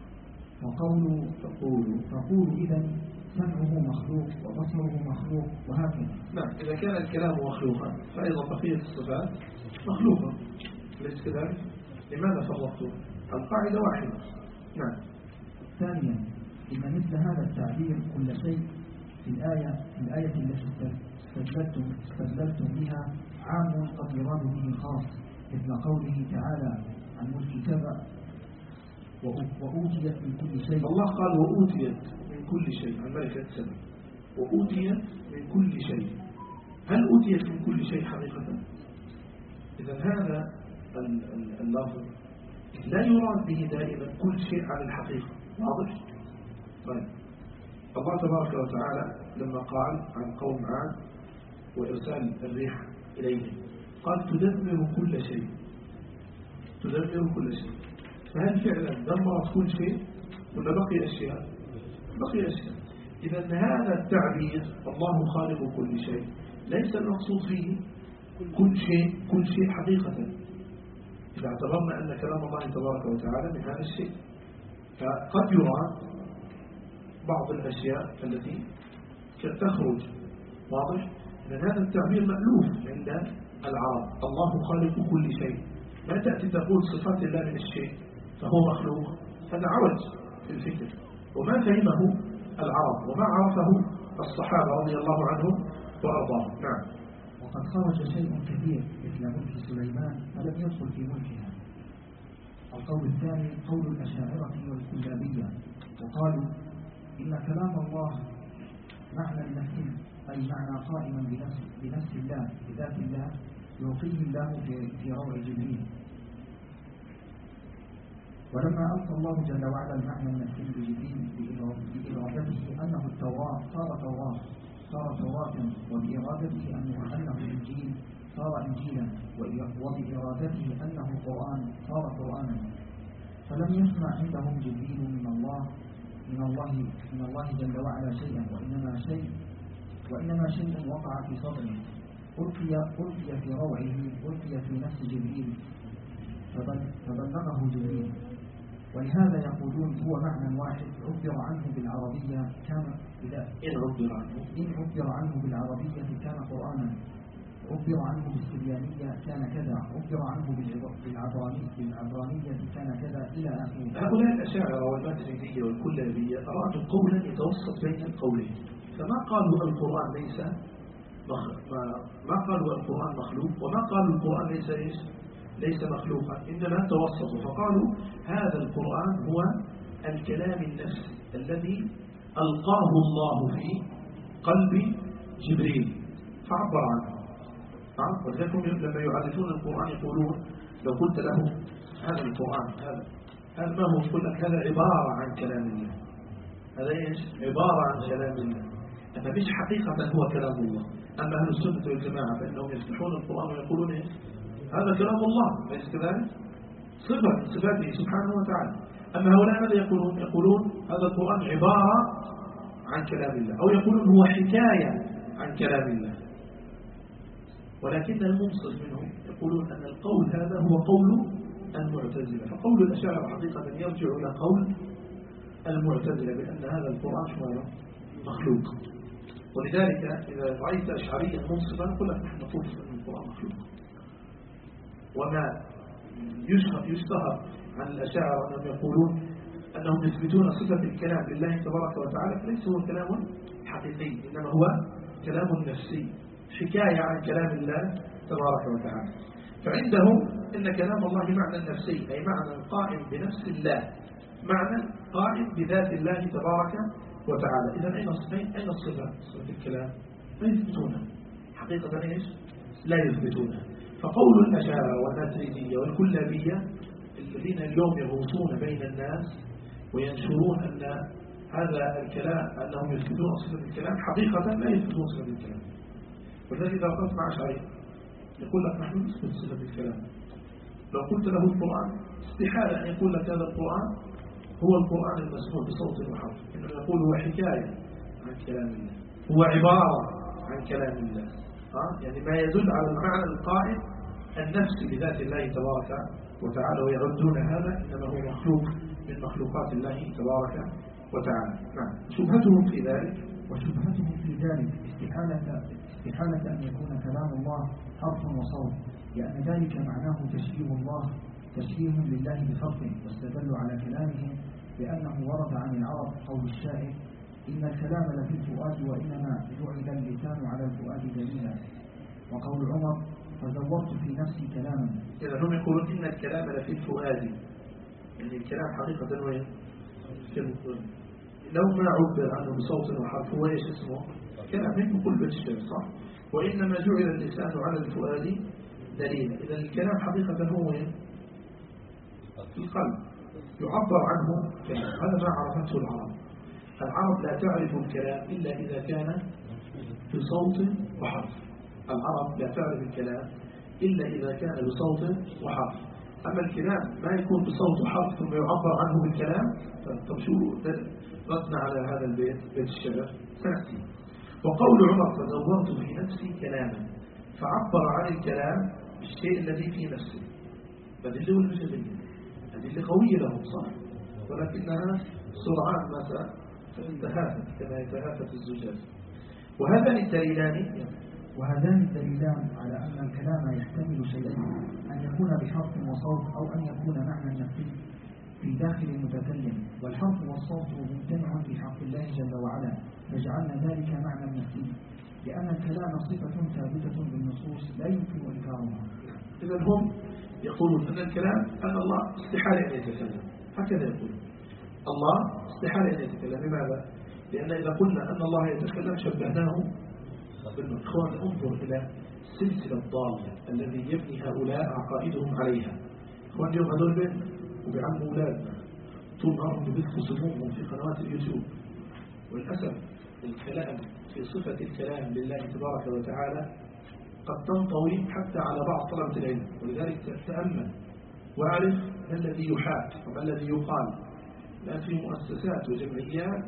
فقولوا إذا سمعه مخلوق وبصره مخلوق وهكذا. نعم. إذا كان الكلام مخلوقا فأيضا بقية الصفات مخلوقة، ليس كذلك؟ لماذا فرقتم؟ القاعدة واحدة. نعم. ثانيا إن مثل هذا التعبير كل شيء في الآية التي استدللتم بها عام قد يراد به خاص، مثل قوله تعالى عن ملك كذا وأوتيت من كل شيء. الله قال وأوتيت من كل شيء عن ملكة سبع، وأوتيت من كل شيء. هل أوتيت من كل شيء حقيقة؟ إذا هذا اللفظ لا يراد به دائما كل شيء على الحقيقة. واضح؟ طيب، الله تبارك وتعالى لما قال عن قوم عاد وإرسال الريح إليهم قال تدمر كل شيء، فهل فعلا دمرت كل شيء ولا بقي أشياء؟ بقي أشياء. إذا هذا التعبير الله خالق كل شيء ليس المقصود فيه كل شيء حقيقة إذا اعتبرنا أن كلام الله تبارك وتعالى من هذا الشيء. فقد يرى بعض الأشياء التي تخرج واضح إذن هذا التعبير مألوف عند العرب. الله خالق كل شيء، ما تأتي تقول صفات الله من الشيء فهو مخلوق، هذا عوج في الفكر، وما فهمه العرب وما عرفه الصحابة رضي الله عنهم وأرضاهم. نعم. وقد خرج شيء كثير مثل ملك سليمان فلم يدخل في ملكها. القول الثاني قول الأشاعرة والكلابية، وقالوا إن كلام الله معنى نفسه، أي معنى قائما بنفس الله بذات الله يعطيه الله في روع جبريل. ولما ألقى الله جل وعلا المعنى النفسي بجبريل بإرادته أنه التوراة صار توراة، وبإرادته أنه الإنجيل صار إنجيلا، وبإرادته أنه القرآن صار قرآنا. فلم يسمع عندهم جبريل من الله جل وعلا شيئا، وإنما شيء وقع في صدره، ألقي في روعه، ألقي في نفس جبريل فبلغه جبريل. ولهذا يقولون هو معنى واحد عبر عنه بالعربية كان إن عبر عنه بالعربية كان قرآنا، عبر عنه بالسريانية كان كذا، عبر عنه بالعبرانية كان كذا إلى آخره. هؤلاء الأشاعرة والماتريدية والكلابية أرادوا قولا يتوسط بين القولين، فما قالوا القرآن ما قالوا القرآن مخلوق، وما قالوا القرآن ليس مخلوقا، إنما توسطوا فقالوا هذا القرآن هو الكلام النفسي الذي ألقاه الله في قلب جبريل فعبر عنه. ولذلك لما يعرفون القرآن يقولون لو قلت له هذا القرآن هذا ما هو، يقول لك هذا عبارة عن كلام الله، هذا إيش؟ عبارة عن كلام الله، أما مش حقيقة هو كلام الله. أما أهل السنة والجماعة فإنهم يفتحون القرآن ويقولون إيش؟ هذا كلام الله، ليس كذلك؟ صفة من صفاته سبحانه وتعالى. أما هؤلاء ماذا يقولون هذا القرآن عبارة عن كلام الله، أو يقولون هو حكاية عن كلام الله. ولكن المنصف منهم يقولون أن القول هذا هو قول المعتزلة. فقول الأشاعرة حقيقة يرجع إلى قول المعتزلة بأن هذا القرآن مخلوق. ولذلك إذا رأيت أشعريا منصفا نقول لك نحن نقول أن القرآن مخلوق. وما يشتهر عن الأشاعرة أنهم يقولون أنهم يثبتون صفة الكلام لله تبارك وتعالى، فليس هو كلام حقيقي، إنما هو كلام نفسي، حكاية عن كلام الله تبارك وتعالى. فعندهم إن كلام الله معنى نفسي، أي معنى قائم بنفس الله، معنى قائم بذات الله تبارك وتعالى. إذن أين الصفة؟ صفة الكلام لا يثبتونها حقيقة، إيش؟ لا يثبتونها. فقول الأشاعرة والماتريدية والكلابية الذين اليوم يغوصون بين الناس وينشرون أن هذا الكلام أنهم يثبتون صفة الكلام، حقيقة لا يثبتون صفة الكلام. ولذلك إذا قلت مع أشعري يقول لك نحن نثبت صفة الكلام، لو قلت له القرآن استحالة أن يقول لك هذا القرآن هو القرآن المسموع بصوت وحرف، إنه يقول هو حكاية عن كلام الله، هو عبارة عن كلام الله، يعني ما يدل على المعنى القائم النفسي بذات الله تبارك وتعالى، ويعدون هذا إنما هو مخلوق من مخلوقات الله تبارك وتعالى. نعم. شبهتهم في ذلك استحالة أن يكون كلام الله حرف وصوت، لأن ذلك معناه تشبيه لله بخلقه، واستدلوا على كلامهم بأنه ورد عن العرب قول الشاعر إن الكلام لفي الفؤاد وإنما جعل اللسان على الفؤاد دليلا، وقول عمر فزورت في نفسي كلاما. إذا هم يقولون إن الكلام لفي الفؤاد، يعني الكلام حقيقة وين؟ لو ما عبر عنه بصوت وحرف هو إيش اسمه؟ كلام من كل بيت الشعر، صح؟ وإنما جعل اللسان على الفؤاد دليلا. إذا الكلام حقيقة هو وين؟ في القلب، يعبر عنه كلام. هذا ما عرفته العرب. العرب لا تعرف الكلام إلا إذا كان بصوت وحرف. العرب لا تعرف الكلام إلا إذا كان بصوت وحرف. أما الكلام ما يكون بصوت وحرف ثم يعبر عنه بالكلام، طب شو ردنا على هذا البيت، بيت الشعر سنأتي. وقول عمر فزورت في نفسي كلاما، فعبر عن الكلام بالشيء الذي في نفسه. أدلة ولا مش أدلة؟ أدلة قوية لهم صح، ولكنها سرعان ما تتهافت كما يتهافت الزجاج. وهذان الدليلان على أن الكلام يحتمل شيئين، أن يكون بحرف وصوت أو أن يكون معنى نفسي في داخل المتكلم، والحرف والصوت ممتنع في حق الله جل وعلا، فجعلنا ذلك معنى نفسي، لأن الكلام صفة ثابتة بالنصوص لا يمكن إنكارها. إذا هم يقولون أن الكلام أن الله استحالة أن يتكلم، هكذا يقول الله استحالة أن يتكلم. لماذا؟ لأن إذا قلنا أن الله يتكلم شبهناه بالإخوان. انظر إلى السلسلة الضالة الذي يبني هؤلاء عقائدهم عليها. إخوان اليوم هذول بيننا وبيعلموا أولادنا طول نهارهم بيبثوا سمومهم في قنوات اليوتيوب. وللأسف الكلام في صفة الكلام لله تبارك وتعالى قد تنطوي حتى على بعض طلبة العلم. ولذلك تأمل واعرف ما الذي يحاك وما الذي يقال. الآن في مؤسسات وجمعيات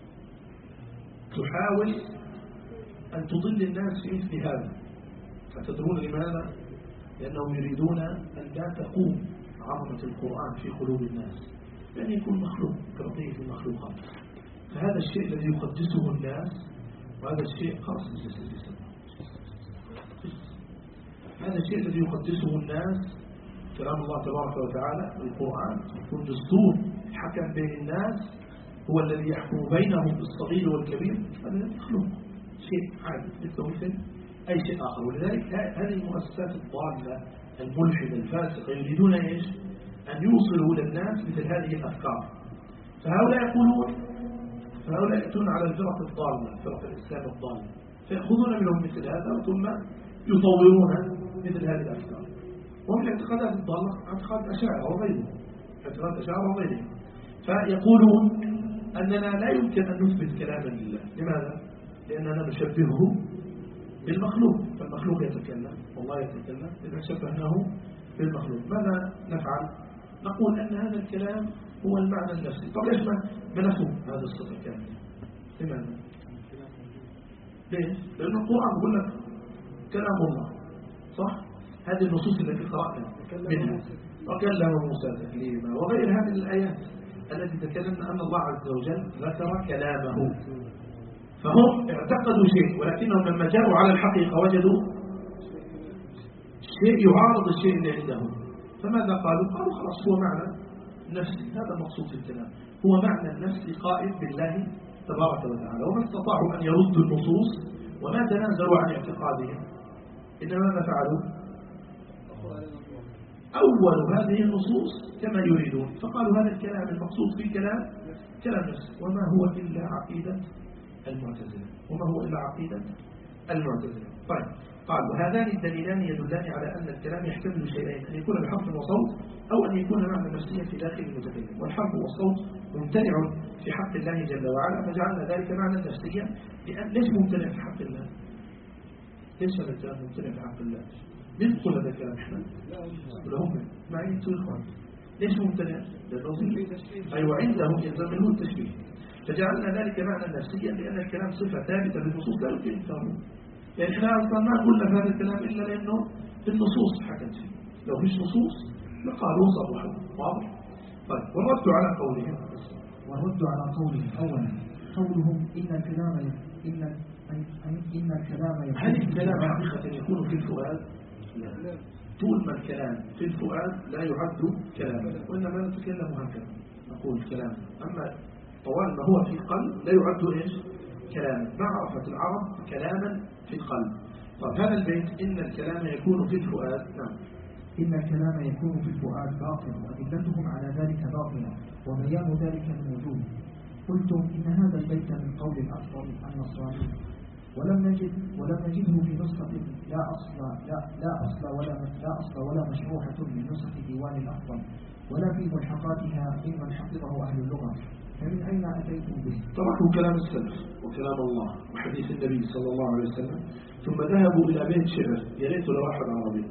تحاول أن تضل الناس في مثل هذا. فتدرون لماذا؟ لأنهم يريدون أن لا تقوم عظمة القرآن في قلوب الناس، لأن يكون مخلوق كبقية المخلوقات. فهذا الشيء الذي يقدسه الناس، وهذا الشيء خاص بالجسد. هذا الشيء الذي يقدسه الناس كلام الله تبارك وتعالى القرآن، يكون دستور حكم بين الناس، هو الذي يحكم بينهم بالصغير والكبير. هذا مخلوق شيء عادي مثل أي شيء آخر. ولذلك هذه المؤسسات الضالة الملحدة الفاسقة يريدون إيش؟ أن يوصلوا للناس مثل هذه الأفكار. فهؤلاء يأتون على الفرق الضالة، فرق الإسلام الضالة، فيأخذون منهم مثل هذا ثم يطورون مثل هذه الأفكار. ومن الاعتقادات الضالة اعتقاد أشاعرة وغيرهم، فيقولون أننا لا يمكن أن نثبت كلاما لله. لماذا؟ لأننا نشبهه بالمخلوق، فالمخلوق يتكلم والله يتكلم، إذا شبهناه بالمخلوق ماذا نفعل؟ نقول أن هذا الكلام هو المعنى النفسي. طب ليش ما نفهم هذا الصفة كاملة؟ لماذا؟ ليش؟ لأن القرآن يقول لك كلام الله صح؟ هذه النصوص التي قرأنا منها وكلم موسى تكليما وغير هذه الآيات التي تكلمنا أن الله عز وجل ذكر كلامه. فهم اعتقدوا شيء، ولكنهم لما جاءوا على الحقيقة وجدوا شيء يعارض الشيء اللي عندهم. فماذا قالوا؟ قالوا خلاص هو معنى نفسي. هذا المقصود في الكلام، هو معنى النفسي قائم بالله تبارك وتعالى. وما استطاعوا أن يردوا النصوص وما تنازلوا عن اعتقادهم، إنما ماذا فعلوا؟ أول هذه النصوص كما يريدون، فقالوا هذا الكلام المقصود في كلام نفسي، وما هو إلا عقيدة المعتزلة. طيب، قالوا هذان الدليلان يدلان على أن الكلام يحتمل شيئين، أن يكون بحرف وصوت أو أن يكون معنى نفسيا في داخل المتكلم. والحرف والصوت ممتنع في حق الله جل وعلا، فجعلنا ذلك معنى نفسيا. ليش ممتنع في حق الله؟ ليش هذا الكلام ممتنع في حق الله؟ ندخل هذا الكلام احنا لهم معي انتوا اخوان. ليش ممتنع؟ ايوه عندهم يلزم التشبيه. فجعلنا ذلك معنى نفسيا لان الكلام صفه ثابته بالنصوص لا يمكن انكاره. يعني احنا اصلا ما قلنا في هذا الكلام الا لانه بالنصوص حكت فيه. لو مش نصوص لقالوا صرحوا. واضح؟ طيب، والرد على قولهم اولا قولهم ان الكلام هل الكلام حقيقه يكون في الفؤاد؟ لا. طول ما الكلام في الفؤاد لا يعد كلاما، وإنما نتكلم هكذا نقول كلام. أما طوال ما هو في القلب لا يعد إيش؟ كلاما. ما عرفت العرب كلاما في القلب. طيب، هذا البيت إن الكلام يكون في الفؤاد. نعم، إن الكلام يكون في الفؤاد باطل، وأدلتهم على ذلك باطلة، وبيان ذلك من وجوه. قلتم إن هذا البيت من قول الأفضل النصراني، ولم نجده في نسخة لا أصل ولا مشروحة من نسخ ديوان الأفضل، ولا في ملحقاتها ممن حفظه أهل اللغة. فمن أين أتيتم به؟ تركوا كلام السلف وكلام الله وحديث النبي صلى الله عليه وسلم، ثم ذهبوا إلى بيت شعر. يا ريت لواحد عربي،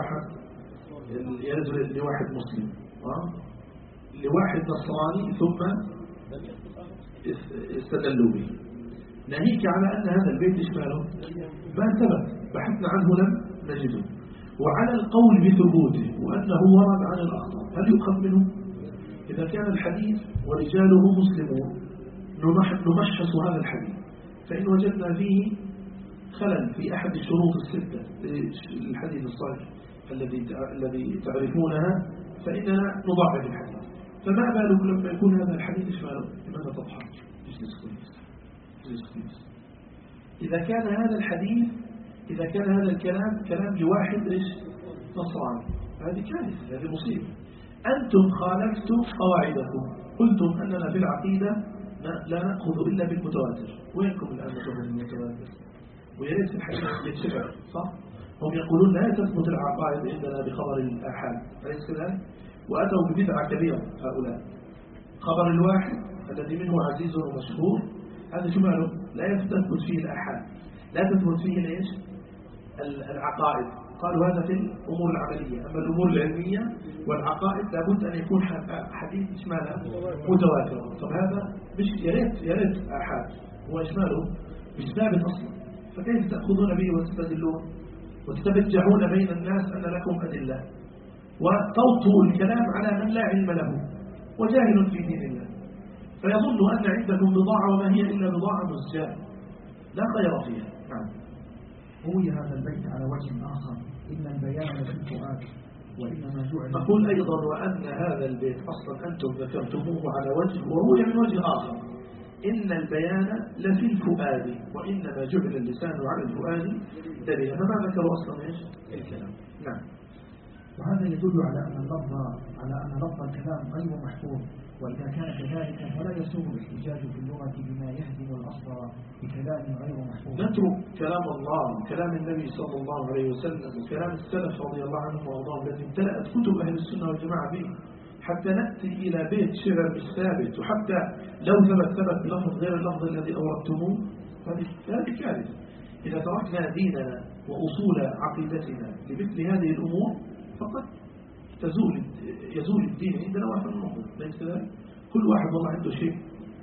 لواحد مسلم، لواحد نصراني، ثم استدلوا به. ناهيك على أن هذا البيت إشماله ما ثبت، بحثنا عنه لم نجده. وعلى القول بثبوته وأنه ورد عن الأخطاء هل يؤخذ منه؟ إذا كان الحديث ورجاله مسلمون نمشص هذا الحديث، فإن وجدنا فيه خلل في أحد الشروط الستة للحديث الصحيح الذي تعرفونها فإننا نضعف الحديث. فما بالك لما يكون هذا الحديث إشماله؟ لماذا تضحك؟ إذا كان هذا الحديث، إذا كان هذا الكلام كلام لواحد نصراني، هذه كارثة، هذه مصيبة. أنتم خالفتم قواعدكم، قلتم أننا في العقيدة لا نأخذ إلا بالمتواتر. وينكم الآن نأخذ بالمتواتر؟ ويريد في الحديث بالشبع، صح؟ هم يقولون لا تثبت العقائد عندنا بخبر الآحاد، أليس كذلك؟ وأتوا ببدعة كبيرة هؤلاء. خبر الواحد الذي منه عزيز ومشهور هذا شو ماله؟ لا تثبت فيه الآحاد، لا تثبت فيه ليش؟ العقائد. قالوا هذا في الأمور العملية، أما الأمور العلمية والعقائد لابد أن يكون حديث إشماله متواتر. طب هذا مش يريد آحاد، هو إشماله مش ثابت أصلا، فكيف تأخذون به وتستدلون وتتبجحون بين الناس أن لكم أدلة وتوطوا الكلام على من لا علم له وجاهل في دين الله، فيظن أن عندكم بضاعة وما هي إلا بضاعة مزجاة لا خير فيها. نعم. روي هذا البيت على وجه آخر: إن البيان لفي الفؤاد وإنما جعل. نقول أيضا وأن هذا البيت أصلا أنتم ذكرتموه على وجه وروي من وجه آخر: إن البيان لفي الفؤاد وإنما جعل اللسان على الفؤاد دليلا. ما ذكروا أصلا إيش الكلام. نعم. وهذا يدل على أن لفظ الكلام غير محفوظ، وإذا كان كذلك فلا يسوغ الاحتجاج في اللغة بما يهدم الأصل بكلام غير محفوظ. نترك كلام الله وكلام النبي صلى الله عليه وسلم وكلام السلف رضي الله عنهم وارضاهم الذي امتلأت كتب أهل السنة والجماعة به، حتى نأتي إلى بيت شعر مش ثابت، وحتى لو ثبت بلفظ غير اللفظ الذي أوردتموه، هذه كارثة. إذا تركنا ديننا وأصول عقيدتنا لمثل هذه الأمور فقط يزول الدين عندنا واحد النظر، ليس كذلك؟ كل واحد والله عنده شيء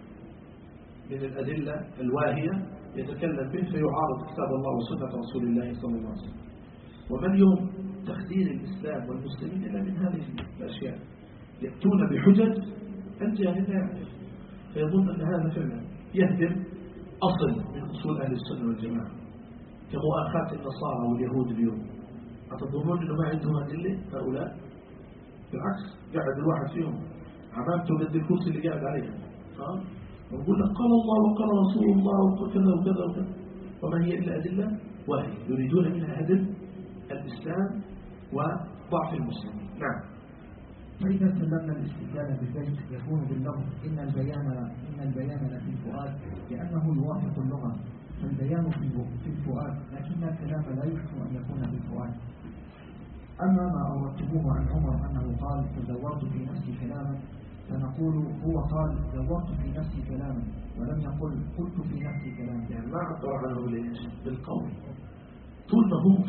من الأدلة الواهية يتكلم به فيعارض كتاب الله وسنة رسول الله صلى الله عليه وسلم. وما اليوم تخدير الإسلام والمسلمين إلا من هذه الأشياء، يأتون بحجج الجاهل لا يعرف، فيظن أن هذا فعلا يهدم أصل من أصول أهل السنة والجماعة، كمؤاخاة النصارى واليهود اليوم. أتظنون أنه ما عندهم أدلة هؤلاء؟ بالعكس، قاعد الواحد فيهم عمامته قد الكرسي اللي قاعد عليها، ونقول لك قال الله وقال رسول الله وكذا وكذا وكذا، وما هي إلا أدلة واهية يريدون منها هدم الإسلام وضعف المسلمين. نعم. فإذا سلمنا الاستدلال بالبيت يكون باللفظ إن البيان لفي الفؤاد لأنه يوافق اللغة، فالبيان في الفؤاد، لكن الكلام لا يمكن أن يكون في الفؤاد. أما ما أوردتموه عن عمر أنه قال تزورت في نفسي كلاما، فنقول هو قال زورت في نفسي كلاما ولم يقل قلت في نفسي كلاما. يعني ما عبر عنه ليش بالقول، طول ما هو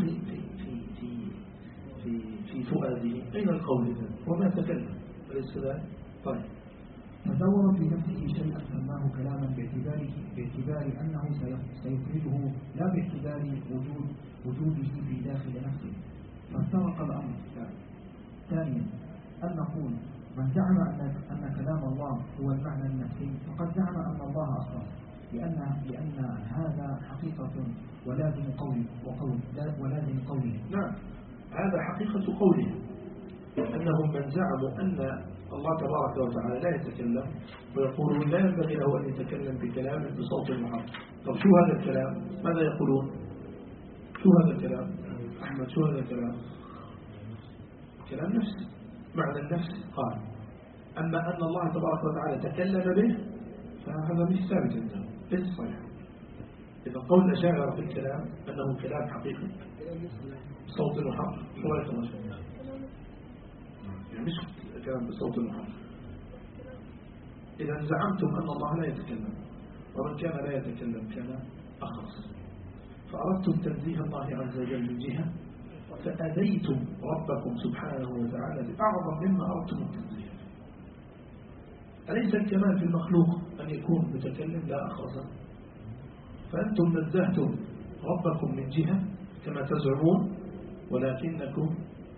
في فؤاده أين القول إذن وما تكلم أليس كذلك؟ طيب. تزور في نفسه شيئا سماه كلاما باعتبار أنه سيخرجه لا باعتبار وجوده في داخل نفسه، فافترق الأمر. ثانيا أن نقول من زعم أن كلام الله هو المعنى النفسي فقد زعم أن الله أخطأ، لأن هذا حقيقة ولازم قوله. نعم، هذا حقيقة قوله، أنهم من زعموا أن الله تبارك وتعالى لا يتكلم ويقولون لا ينبغي له أن يتكلم بكلام بصوت محرك. طب شو هذا الكلام؟ ماذا يقولون؟ شو هذا الكلام؟ أحمد شو هذا الكلام؟ كلام نفس، معنى النفس قال. أما أن الله تبارك وتعالى تكلم به فهذا مش ثابت عندهم، ليس صحيح. إذا قول الأشاعرة في الكلام أنه كلام حقيقي صوت محرك، شو رأيك الله شيء؟ يعني مش كلام بصوت محرك. إذا زعمتم أن الله لا يتكلم، ومن كان لا يتكلم كان أخرس، فأردتم تنزيه الله عز وجل من جهة، فأذيتم ربكم سبحانه وتعالى بأعظم مما أردتم التنزيه. أليس الكمال في المخلوق أن يكون متكلم لا أخرس؟ فأنتم نزهتم ربكم من جهة كما تزعمون، ولكنكم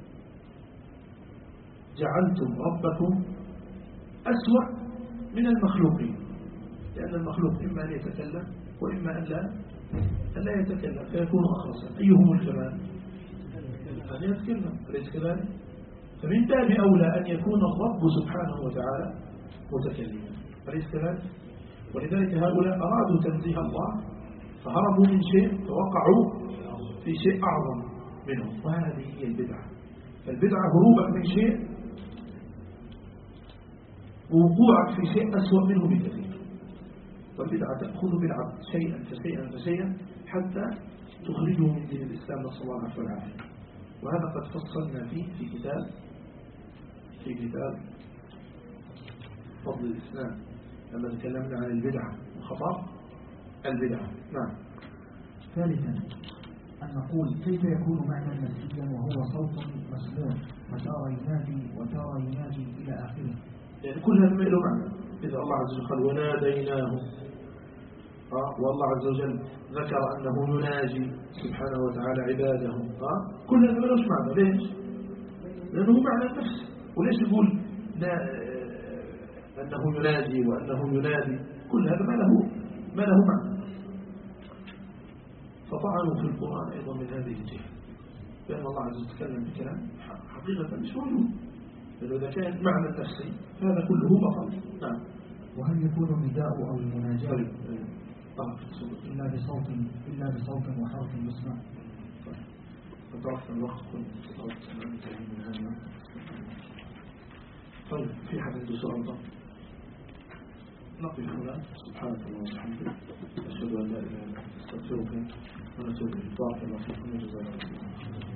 جعلتم ربكم أسوأ من المخلوقين، لأن المخلوق إما أن يتكلم وإما أن لا يتكلم فيكون أخرسا. أيهم الكمال؟ أن يتكلم، أليس كذلك؟ فمن باب أولى أن يكون الرب سبحانه وتعالى متكلما، أليس كذلك؟ ولذلك هؤلاء أرادوا تنزيه الله فهربوا من شيء فوقعوا في شيء أعظم منه، وهذه هي البدعة. فالبدعة هروبك من شيء ووقوعك في شيء أسوأ منه بكثير. والبدعة تأخذ بالعبد شيئا فشيئا فشيئا حتى تخرجه من دين الإسلام، نسأل الله العفو والعافية. وهذا قد فصلنا فيه في كتاب فضل الإسلام لما تكلمنا عن البدعة وخطر البدعة. نعم. ثالثا أن نقول كيف يكون معنى نفسيا وهو صوت مسموع وتارى ينادي وتارى ينادي إلى آخره، يعني كل هذا ما له معنى. إذا الله عز وجل قال وناديناه، والله عز وجل ذكر أنه يناجي سبحانه وتعالى عباده، كل هذا ما له معنى. ليش؟ لأنه معنى النفس. وليش يقول أنه يناجي وأنه ينادي؟ كل هذا ما له معنى. فطعنوا في القرآن أيضا من هذه الجهة، لأن الله عز وجل تكلم بكلام حقيقة مش موجود، لأنه إذا كان معنى النفسي فهذا كله بطل. نعم. وهل يكون النداء أو المناجاة إلا بصوت وحرف يسمع؟ فتركنا الوقت طيب، في حد عنده سؤال؟ نقف هنا. سبحانك اللهم وبحمدك، أشهد أن لا إله إلا أنت، أستغفرك ونتوب إليك. بارك الله فيكم وجزاكم الله خيرا.